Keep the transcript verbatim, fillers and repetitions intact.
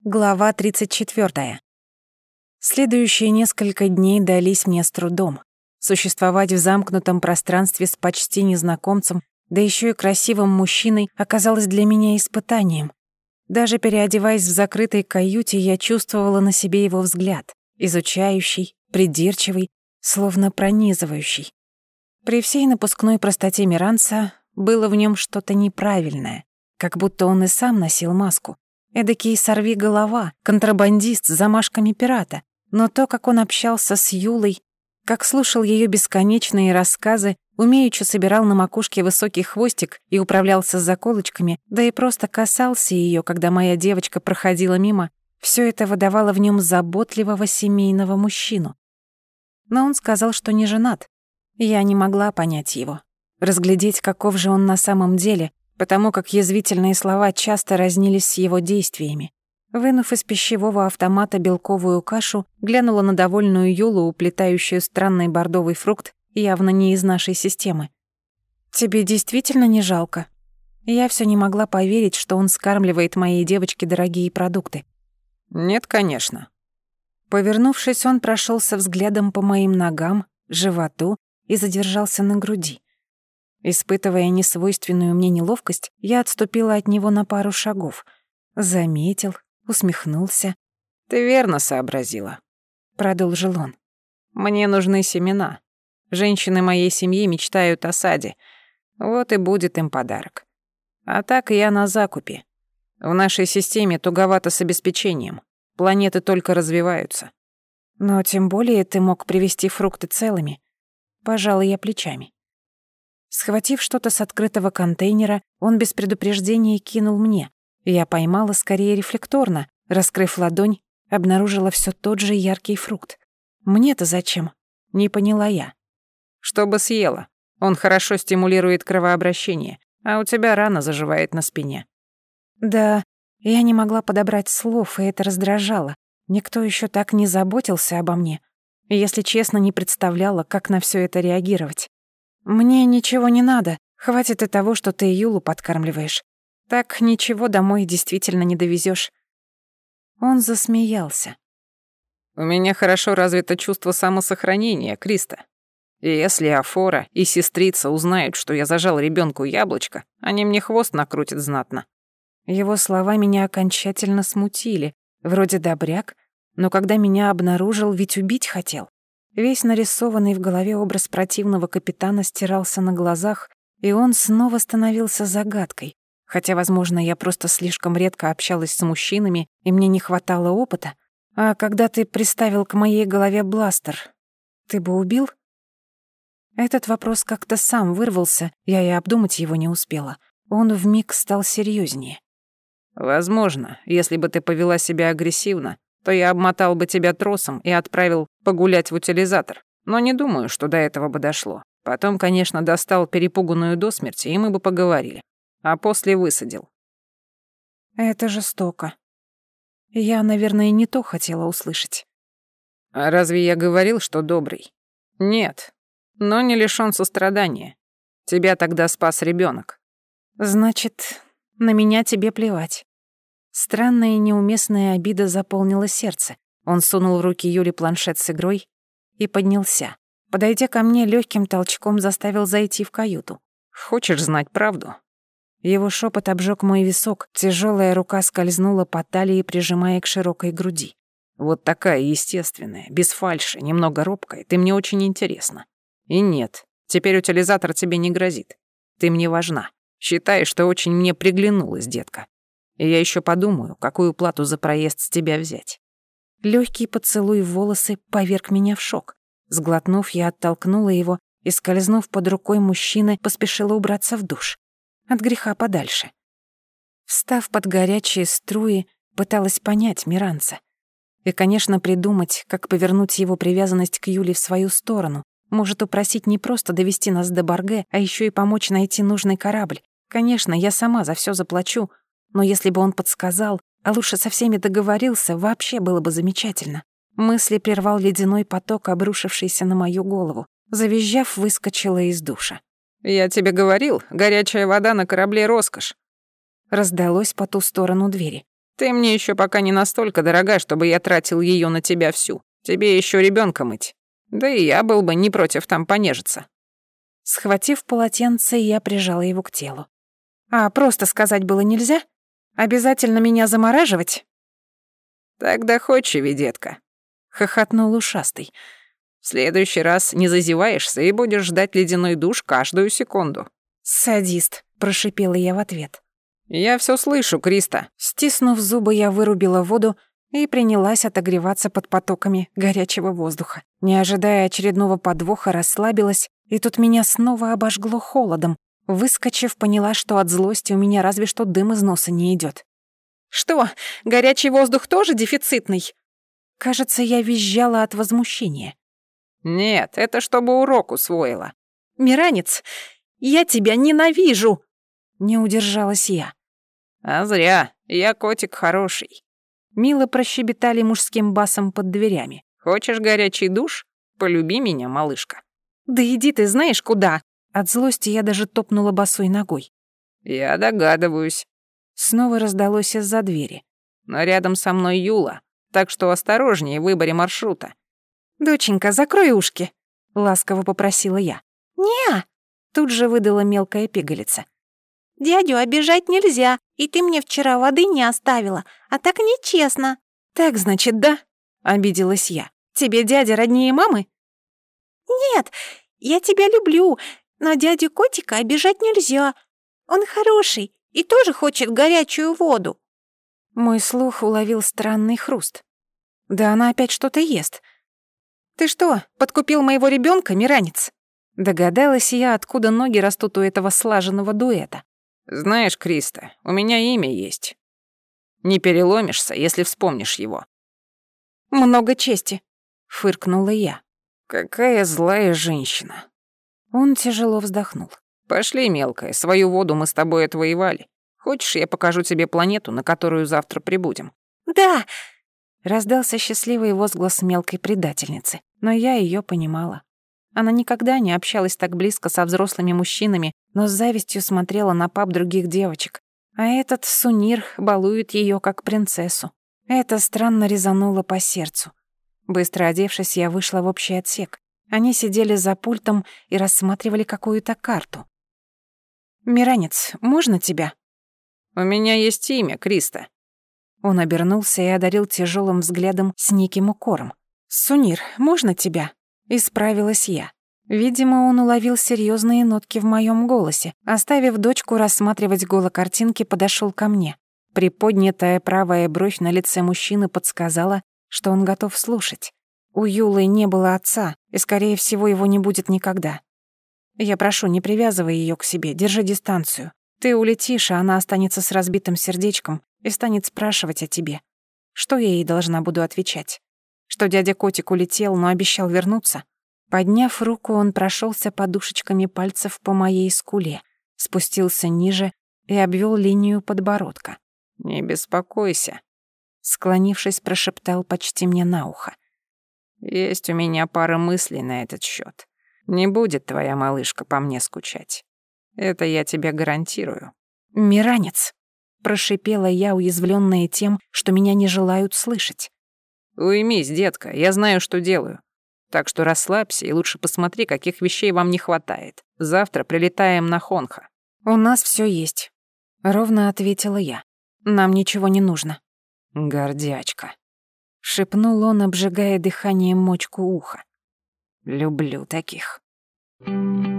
Глава тридцать четвёртая. Следующие несколько дней дались мне с трудом. Существовать в замкнутом пространстве с почти незнакомцем, да ещё и красивым мужчиной, оказалось для меня испытанием. Даже переодеваясь в закрытой каюте, я чувствовала на себе его взгляд, изучающий, придирчивый, словно пронизывающий. При всей напускной простоте Миранца было в нём что-то неправильное, как будто он и сам носил маску. Эдакий сорвиголова, контрабандист с замашками пирата. Но то, как он общался с Юлой, как слушал её бесконечные рассказы, умеючи собирал на макушке высокий хвостик и управлялся с заколочками, да и просто касался её, когда моя девочка проходила мимо, всё это выдавало в нём заботливого семейного мужчину. Но он сказал, что не женат. Я не могла понять его, разглядеть, каков же он на самом деле, потому как язвительные слова часто разнились с его действиями. Вынув из пищевого автомата белковую кашу, глянула на довольную Юлу, уплетающую странный бордовый фрукт, явно не из нашей системы. «Тебе действительно не жалко?» Я всё не могла поверить, что он скармливает моей девочке дорогие продукты. «Нет, конечно». Повернувшись, он прошёлся взглядом по моим ногам, животу и задержался на груди. Испытывая несвойственную мне неловкость, я отступила от него на пару шагов. Заметил, усмехнулся. «Ты верно сообразила», — продолжил он. «Мне нужны семена. Женщины моей семьи мечтают о саде. Вот и будет им подарок. А так я на закупе. В нашей системе туговато с обеспечением. Планеты только развиваются». «Но тем более ты мог привезти фрукты целыми». Пожала я плечами. Схватив что-то с открытого контейнера, он без предупреждения кинул мне. Я поймала скорее рефлекторно, раскрыв ладонь, обнаружила всё тот же яркий фрукт. «Мне-то зачем?» — не поняла я. «Чтобы съела. Он хорошо стимулирует кровообращение, а у тебя рана заживает на спине». Да, я не могла подобрать слов, и это раздражало. Никто ещё так не заботился обо мне. И, если честно, не представляла, как на всё это реагировать. «Мне ничего не надо, хватит и того, что ты Юлу подкармливаешь. Так ничего домой действительно не довезёшь». Он засмеялся. «У меня хорошо развито чувство самосохранения, Криста. И если Афора и сестрица узнают, что я зажал ребёнку яблочко, они мне хвост накрутят знатно». Его слова меня окончательно смутили. Вроде добряк, но когда меня обнаружил, ведь убить хотел. Весь нарисованный в голове образ противного капитана стирался на глазах, и он снова становился загадкой. Хотя, возможно, я просто слишком редко общалась с мужчинами, и мне не хватало опыта. А когда ты приставил к моей голове бластер, ты бы убил? Этот вопрос как-то сам вырвался, я и обдумать его не успела. Он вмиг стал серьёзнее. «Возможно, если бы ты повела себя агрессивно, то я обмотал бы тебя тросом и отправил погулять в утилизатор. Но не думаю, что до этого бы дошло. Потом, конечно, достал перепуганную до смерти, и мы бы поговорили. А после высадил». Это жестоко. Я, наверное, не то хотела услышать. «А разве я говорил, что добрый?» «Нет, но не лишён сострадания. Тебя тогда спас ребёнок». «Значит, на меня тебе плевать». Странная и неуместная обида заполнила сердце. Он сунул в руки Юли планшет с игрой и поднялся. Подойдя ко мне, лёгким толчком заставил зайти в каюту. «Хочешь знать правду?» Его шёпот обжёг мой висок, тяжёлая рука скользнула по талии, прижимая к широкой груди. «Вот такая естественная, без фальши, немного робкая, ты мне очень интересна. И нет, теперь утилизатор тебе не грозит. Ты мне важна. Считай, что очень мне приглянулась, детка. И я ещё подумаю, какую плату за проезд с тебя взять». Лёгкий поцелуй в волосы поверг меня в шок. Сглотнув, я оттолкнула его и, скользнув под рукой мужчины, поспешила убраться в душ. От греха подальше. Встав под горячие струи, пыталась понять Миранца. И, конечно, придумать, как повернуть его привязанность к Юле в свою сторону. Может, упросить не просто довести нас до Барге, а ещё и помочь найти нужный корабль. Конечно, я сама за всё заплачу, но если бы он подсказал, а лучше со всеми договорился, вообще было бы замечательно. Мысли прервал ледяной поток, обрушившийся на мою голову. Завизжав, выскочила из душа. «Я тебе говорил, горячая вода на корабле — роскошь». Раздалось по ту сторону двери. Ты мне еще пока не настолько дорога, чтобы я тратил ее на тебя всю. Тебе еще ребенка мыть. Да и я был бы не против там понежиться». Схватив полотенце, я прижала его к телу. «А просто сказать было нельзя? Обязательно меня замораживать?» «Тогда доходчивей, детка», — хохотнул ушастый. «В следующий раз не зазеваешься и будешь ждать ледяной душ каждую секунду». «Садист», — прошипела я в ответ. «Я все слышу, Криста». Стиснув зубы, я вырубила воду и принялась отогреваться под потоками горячего воздуха. Не ожидая очередного подвоха, расслабилась, и тут меня снова обожгло холодом. Выскочив, поняла, что от злости у меня разве что дым из носа не идёт. «Что, горячий воздух тоже дефицитный?» Кажется, я визжала от возмущения. «Нет, это чтобы урок усвоила». «Миранец, я тебя ненавижу!» Не удержалась я. «А зря, я котик хороший». Мило прощебетали мужским басом под дверями. «Хочешь горячий душ? Полюби меня, малышка». «Да иди ты знаешь куда!» От злости я даже топнула босой ногой. «Я догадываюсь». Снова раздалось из-за двери. «Но рядом со мной Юла, так что осторожнее в выборе маршрута». «Доченька, закрой ушки», — ласково попросила я. «Не-а», тут же выдала мелкая пигалица. «Дядю обижать нельзя, и ты мне вчера воды не оставила, а так нечестно». «Так, значит, да?» — обиделась я. «Тебе дядя роднее мамы?» «Нет, я тебя люблю, но дядю котика обижать нельзя. Он хороший и тоже хочет горячую воду». Мой слух уловил странный хруст. «Да она опять что-то ест. Ты что, подкупил моего ребенка, Миранец?» Догадалась я, откуда ноги растут у этого слаженного дуэта. «Знаешь, Криста, у меня имя есть. Не переломишься, если вспомнишь его». «Много чести», — фыркнула я. «Какая злая женщина». Он тяжело вздохнул. «Пошли, мелкая, свою воду мы с тобой отвоевали. Хочешь, я покажу тебе планету, на которую завтра прибудем?» «Да!» — раздался счастливый возглас мелкой предательницы, но я её понимала. Она никогда не общалась так близко со взрослыми мужчинами, но с завистью смотрела на пап других девочек. А этот Сунир балует её как принцессу. Это странно резануло по сердцу. Быстро одевшись, я вышла в общий отсек. Они сидели за пультом и рассматривали какую-то карту. «Миранец, можно тебя?» «У меня есть имя, Криста». Он обернулся и одарил тяжелым взглядом с неким укором. «Сунир, можно тебя?» Исправилась я. Видимо, он уловил серьезные нотки в моем голосе. Оставив дочку рассматривать голокартинки, подошел ко мне. Приподнятая правая бровь на лице мужчины подсказала, что он готов слушать. У Юлы не было отца, и, скорее всего, его не будет никогда. Я прошу, не привязывай ее к себе, держи дистанцию. Ты улетишь, а она останется с разбитым сердечком и станет спрашивать о тебе. Что я ей должна буду отвечать? Что дядя Котик улетел, но обещал вернуться? Подняв руку, он прошелся подушечками пальцев по моей скуле, спустился ниже и обвел линию подбородка. «Не беспокойся», — склонившись, прошептал почти мне на ухо. «Есть у меня пара мыслей на этот счет. Не будет твоя малышка по мне скучать. Это я тебе гарантирую». «Миранец», — прошипела я, уязвленная тем, что меня не желают слышать. «Уймись, детка, я знаю, что делаю. Так что расслабься и лучше посмотри, каких вещей вам не хватает. Завтра прилетаем на Хонха». «У нас всё есть», — ровно ответила я. «Нам ничего не нужно». «Гордячка», — шепнул он, обжигая дыханием мочку уха. «Люблю таких». Thank you.